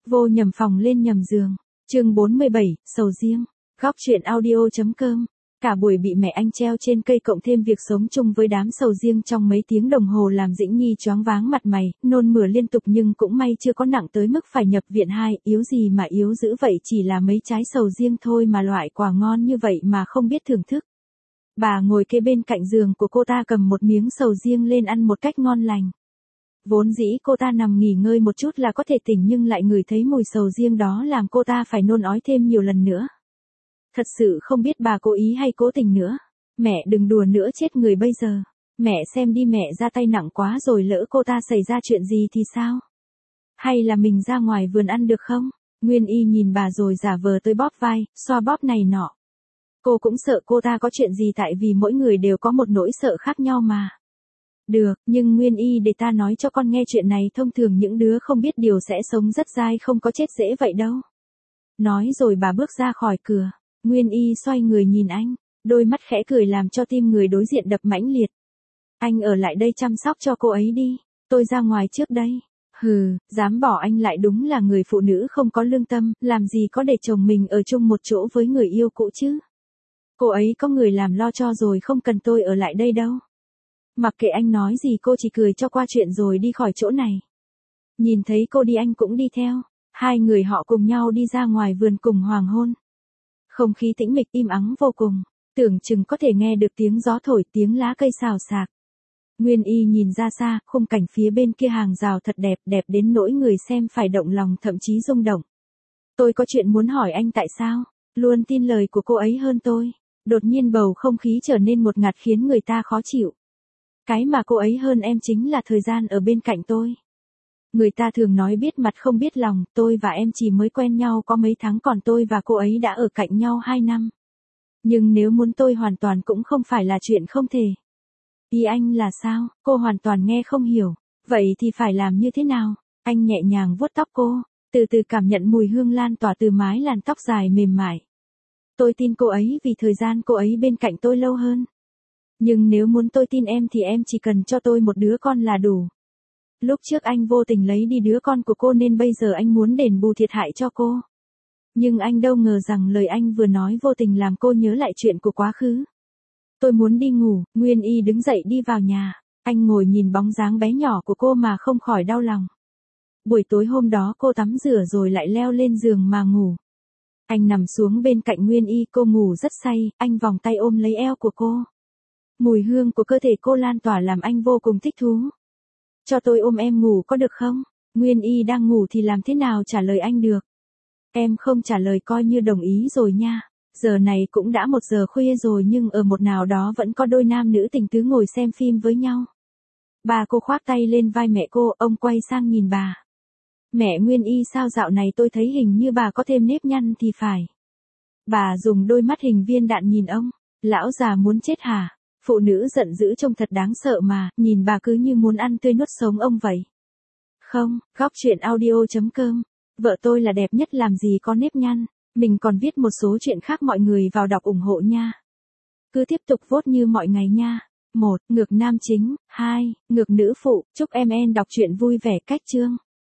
Vô nhầm phòng lên nhầm giường. Chương 47, sầu riêng. Góc truyện audio.com. Cả buổi bị mẹ anh treo trên cây cộng thêm việc sống chung với đám sầu riêng trong mấy tiếng đồng hồ làm Dĩnh Nhi choáng váng mặt mày, nôn mửa liên tục nhưng cũng may chưa có nặng tới mức phải nhập viện. Yếu gì mà yếu dữ vậy, chỉ là mấy trái sầu riêng thôi mà loại quả ngon như vậy mà không biết thưởng thức. Bà ngồi kế bên cạnh giường của cô ta cầm một miếng sầu riêng lên ăn một cách ngon lành. Vốn dĩ cô ta nằm nghỉ ngơi một chút là có thể tỉnh nhưng lại ngửi thấy mùi sầu riêng đó làm cô ta phải nôn ói thêm nhiều lần nữa. Thật sự không biết bà cố ý hay cố tình nữa. Mẹ đừng đùa nữa, chết người bây giờ. Mẹ xem đi, mẹ ra tay nặng quá rồi, lỡ cô ta xảy ra chuyện gì thì sao? Hay là mình ra ngoài vườn ăn được không? Nguyên Y nhìn bà rồi giả vờ tới bóp vai, xoa bóp này nọ. Cô cũng sợ cô ta có chuyện gì tại vì mỗi người đều có một nỗi sợ khác nhau mà. Được, nhưng Nguyên Y để ta nói cho con nghe chuyện này, thông thường những đứa không biết điều sẽ sống rất dai, không có chết dễ vậy đâu. Nói rồi bà bước ra khỏi cửa. Nguyên Y xoay người nhìn anh, đôi mắt khẽ cười làm cho tim người đối diện đập mãnh liệt. Anh ở lại đây chăm sóc cho cô ấy đi, tôi ra ngoài trước đây. Hừ, dám bỏ anh lại, đúng là người phụ nữ không có lương tâm, làm gì có để chồng mình ở chung một chỗ với người yêu cũ chứ. Cô ấy có người làm lo cho rồi, không cần tôi ở lại đây đâu. Mặc kệ anh nói gì, cô chỉ cười cho qua chuyện rồi đi khỏi chỗ này. Nhìn thấy cô đi anh cũng đi theo. Hai người họ cùng nhau đi ra ngoài vườn cùng hoàng hôn. Không khí tĩnh mịch im ắng vô cùng, tưởng chừng có thể nghe được tiếng gió thổi, tiếng lá cây xào xạc. Nguyên Y nhìn ra xa, khung cảnh phía bên kia hàng rào thật đẹp, đẹp đến nỗi người xem phải động lòng, thậm chí rung động. Tôi có chuyện muốn hỏi anh, tại sao luôn tin lời của cô ấy hơn tôi? Đột nhiên bầu không khí trở nên ngột ngạt khiến người ta khó chịu. Cái mà cô ấy hơn em chính là thời gian ở bên cạnh tôi. Người ta thường nói biết mặt không biết lòng, tôi và em chỉ mới quen nhau có mấy tháng, còn tôi và cô ấy đã ở cạnh nhau 2 năm. Nhưng nếu muốn tôi hoàn toàn cũng không phải là chuyện không thể. Ý anh là sao? Cô hoàn toàn nghe không hiểu. Vậy thì phải làm như thế nào? Anh nhẹ nhàng vuốt tóc cô, từ từ cảm nhận mùi hương lan tỏa từ mái làn tóc dài mềm mại. Tôi tin cô ấy vì thời gian cô ấy bên cạnh tôi lâu hơn. Nhưng nếu muốn tôi tin em thì em chỉ cần cho tôi một đứa con là đủ. Lúc trước anh vô tình lấy đi đứa con của cô nên bây giờ anh muốn đền bù thiệt hại cho cô. Nhưng anh đâu ngờ rằng lời anh vừa nói vô tình làm cô nhớ lại chuyện của quá khứ. Tôi muốn đi ngủ. Nguyên Y đứng dậy đi vào nhà. Anh ngồi nhìn bóng dáng bé nhỏ của cô mà không khỏi đau lòng. Buổi tối hôm đó cô tắm rửa rồi lại leo lên giường mà ngủ. Anh nằm xuống bên cạnh Nguyên Y, cô ngủ rất say, anh vòng tay ôm lấy eo của cô. Mùi hương của cơ thể cô lan tỏa làm anh vô cùng thích thú. Cho tôi ôm em ngủ có được không? Nguyên Y đang ngủ thì làm thế nào trả lời anh được? Em không trả lời coi như đồng ý rồi nha. Giờ này cũng đã 1 giờ khuya rồi nhưng ở một nào đó vẫn có đôi nam nữ tình tứ ngồi xem phim với nhau. Bà cô khoác tay lên vai mẹ cô, ông quay sang nhìn bà. Mẹ Nguyên Y, sao dạo này tôi thấy hình như bà có thêm nếp nhăn thì phải. Bà dùng đôi mắt hình viên đạn nhìn ông. Lão già muốn chết hả? Phụ nữ giận dữ trông thật đáng sợ mà, nhìn bà cứ như muốn ăn tươi nuốt sống ông vậy. Không, góc truyện audio.com. Vợ tôi là đẹp nhất, làm gì có nếp nhăn. Mình còn viết một số chuyện khác, mọi người vào đọc ủng hộ nha. Cứ tiếp tục vote như mọi ngày nha. 1. Ngược nam chính. 2. Ngược nữ phụ. Chúc em đọc truyện vui vẻ. Cách chương.